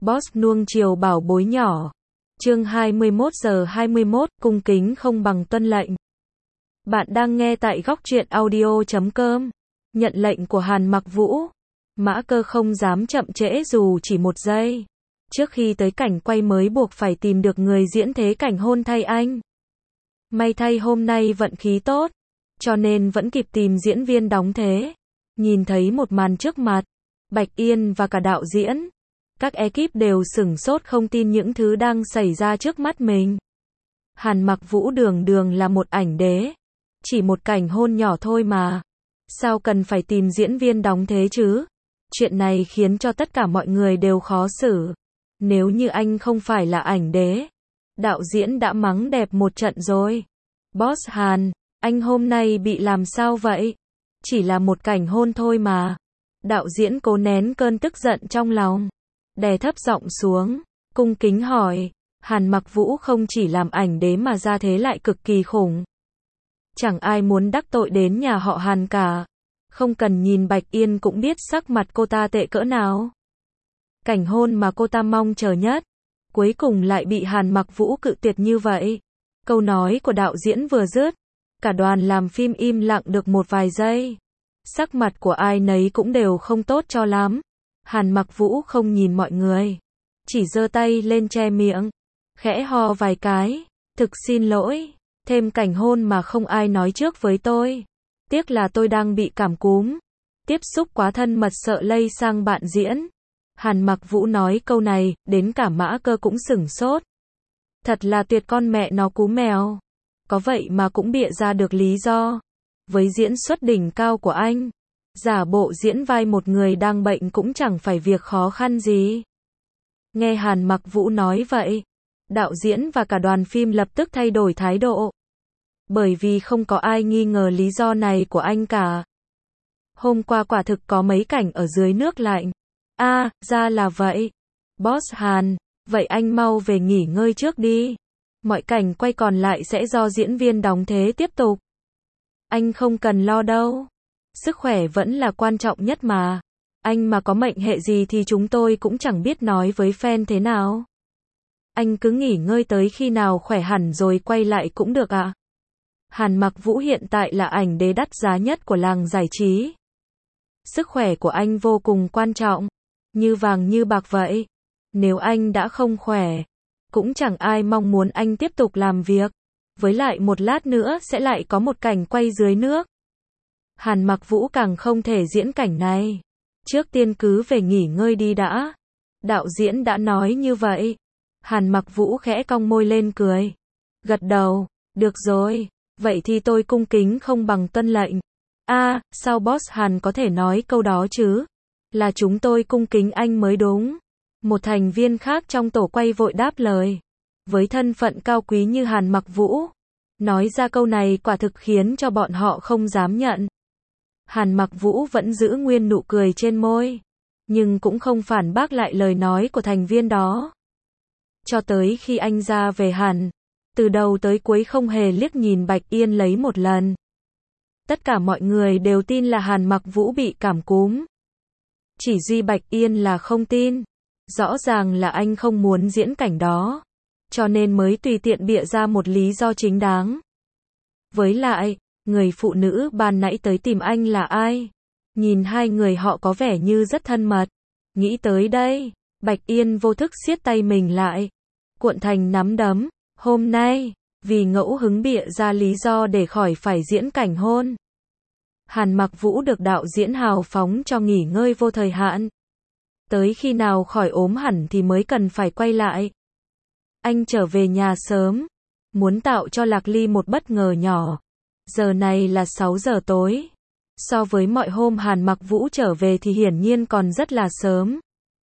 Boss nuông chiều bảo bối nhỏ. Chương 21:21, cung kính không bằng tuân lệnh. Bạn đang nghe tại góc truyện audio.com. Nhận lệnh của Hàn Mặc Vũ. Mã Cơ không dám chậm trễ dù chỉ một giây. Trước khi tới cảnh quay mới buộc phải tìm được người diễn thế cảnh hôn thay anh. May thay hôm nay vận khí tốt, cho nên vẫn kịp tìm diễn viên đóng thế. Nhìn thấy một màn trước mặt, Bạch Yên và cả đạo diễn, các ekip đều sửng sốt không tin những thứ đang xảy ra trước mắt mình. Hàn Mặc Vũ đường đường là một ảnh đế, chỉ một cảnh hôn nhỏ thôi mà, sao cần phải tìm diễn viên đóng thế chứ? Chuyện này khiến cho tất cả mọi người đều khó xử. Nếu như anh không phải là ảnh đế, đạo diễn đã mắng đẹp một trận rồi. Boss Hàn, anh hôm nay bị làm sao vậy? Chỉ là một cảnh hôn thôi mà. Đạo diễn cố nén cơn tức giận trong lòng, đè thấp giọng xuống, cung kính hỏi. Hàn Mặc Vũ không chỉ làm ảnh đế mà ra thế lại cực kỳ khủng. Chẳng ai muốn đắc tội đến nhà họ Hàn cả. Không cần nhìn Bạch Yên cũng biết sắc mặt cô ta tệ cỡ nào. Cảnh hôn mà cô ta mong chờ nhất, cuối cùng lại bị Hàn Mặc Vũ cự tuyệt như vậy. Câu nói của đạo diễn vừa dứt, cả đoàn làm phim im lặng được một vài giây. Sắc mặt của ai nấy cũng đều không tốt cho lắm. Hàn Mặc Vũ không nhìn mọi người, chỉ giơ tay lên che miệng, khẽ ho vài cái. Thực xin lỗi, thêm cảnh hôn mà không ai nói trước với tôi. Tiếc là tôi đang bị cảm cúm, tiếp xúc quá thân mật sợ lây sang bạn diễn. Hàn Mặc Vũ nói câu này, đến cả Mã Cơ cũng sửng sốt. Thật là tuyệt con mẹ nó cú mèo. Có vậy mà cũng bịa ra được lý do. Với diễn xuất đỉnh cao của anh, giả bộ diễn vai một người đang bệnh cũng chẳng phải việc khó khăn gì. Nghe Hàn Mặc Vũ nói vậy, đạo diễn và cả đoàn phim lập tức thay đổi thái độ. Bởi vì không có ai nghi ngờ lý do này của anh cả. Hôm qua quả thực có mấy cảnh ở dưới nước lạnh. Ra là vậy. Boss Hàn, vậy anh mau về nghỉ ngơi trước đi. Mọi cảnh quay còn lại sẽ do diễn viên đóng thế tiếp tục. Anh không cần lo đâu. Sức khỏe vẫn là quan trọng nhất mà. Anh mà có mệnh hệ gì thì chúng tôi cũng chẳng biết nói với fan thế nào. Anh cứ nghỉ ngơi tới khi nào khỏe hẳn rồi quay lại cũng được ạ. Hàn Mặc Vũ hiện tại là ảnh đế đắt giá nhất của làng giải trí. Sức khỏe của anh vô cùng quan trọng, như vàng như bạc vậy. Nếu anh đã không khỏe, cũng chẳng ai mong muốn anh tiếp tục làm việc. Với lại một lát nữa sẽ lại có một cảnh quay dưới nước. Hàn Mặc Vũ càng không thể diễn cảnh này. Trước tiên cứ về nghỉ ngơi đi đã. Đạo diễn đã nói như vậy. Hàn Mặc Vũ khẽ cong môi lên cười. Gật đầu, được rồi, vậy thì tôi cung kính không bằng tuân lệnh. Sao Boss Hàn có thể nói câu đó chứ? Là chúng tôi cung kính anh mới đúng. Một thành viên khác trong tổ quay vội đáp lời. Với thân phận cao quý như Hàn Mặc Vũ, nói ra câu này quả thực khiến cho bọn họ không dám nhận. Hàn Mặc Vũ vẫn giữ nguyên nụ cười trên môi, nhưng cũng không phản bác lại lời nói của thành viên đó. Cho tới khi anh ra về hẳn, từ đầu tới cuối không hề liếc nhìn Bạch Yên lấy một lần. Tất cả mọi người đều tin là Hàn Mặc Vũ bị cảm cúm. Chỉ duy Bạch Yên là không tin. Rõ ràng là anh không muốn diễn cảnh đó, cho nên mới tùy tiện bịa ra một lý do chính đáng. Với lại, người phụ nữ ban nãy tới tìm anh là ai? Nhìn hai người họ có vẻ như rất thân mật. Nghĩ tới đây, Bạch Yên vô thức siết tay mình lại, cuộn thành nắm đấm. Hôm nay, vì ngẫu hứng bịa ra lý do để khỏi phải diễn cảnh hôn, Hàn Mặc Vũ được đạo diễn hào phóng cho nghỉ ngơi vô thời hạn. Tới khi nào khỏi ốm hẳn thì mới cần phải quay lại. Anh trở về nhà sớm, muốn tạo cho Lạc Ly một bất ngờ nhỏ. Giờ này là 6 giờ tối. So với mọi hôm Hàn Mặc Vũ trở về thì hiển nhiên còn rất là sớm.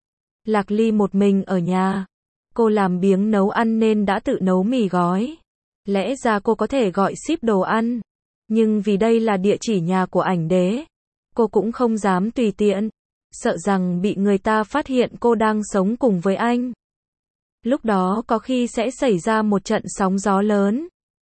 Lạc Ly một mình ở nhà. Cô làm biếng nấu ăn nên đã tự nấu mì gói. Lẽ ra cô có thể gọi ship đồ ăn, nhưng vì đây là địa chỉ nhà của ảnh đế, cô cũng không dám tùy tiện, sợ rằng bị người ta phát hiện cô đang sống cùng với anh. Lúc đó có khi sẽ xảy ra một trận sóng gió lớn.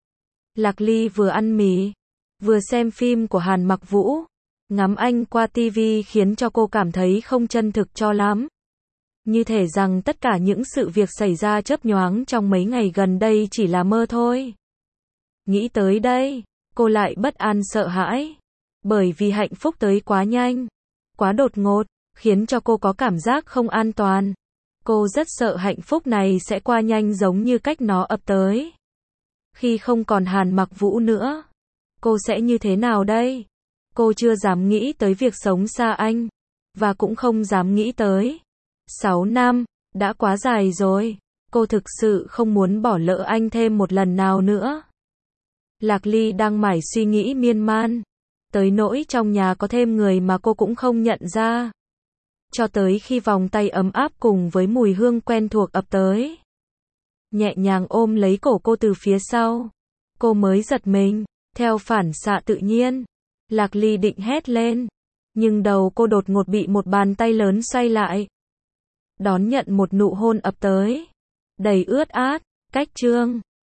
Lạc Ly vừa ăn mì, vừa xem phim của Hàn Mặc Vũ. Ngắm anh qua TV khiến cho cô cảm thấy không chân thực cho lắm. Như thể rằng tất cả những sự việc xảy ra chớp nhoáng trong mấy ngày gần đây chỉ là mơ thôi. Nghĩ tới đây, cô lại bất an sợ hãi. Bởi vì hạnh phúc tới quá nhanh, quá đột ngột, khiến cho cô có cảm giác không an toàn. Cô rất sợ hạnh phúc này sẽ qua nhanh giống như cách nó ập tới. Khi không còn Hàn Mặc Vũ nữa, cô sẽ như thế nào đây? Cô chưa dám nghĩ tới việc sống xa anh, và cũng không dám nghĩ tới 6 năm, đã quá dài rồi. Cô thực sự không muốn bỏ lỡ anh thêm một lần nào nữa. Lạc Ly đang mải suy nghĩ miên man, tới nỗi trong nhà có thêm người mà cô cũng không nhận ra. Cho tới khi vòng tay ấm áp cùng với mùi hương quen thuộc ập tới, nhẹ nhàng ôm lấy cổ cô từ phía sau, cô mới giật mình. Theo phản xạ tự nhiên, Lạc Ly định hét lên, nhưng đầu cô đột ngột bị một bàn tay lớn xoay lại, đón nhận một nụ hôn ập tới, đầy ướt át. Cách chương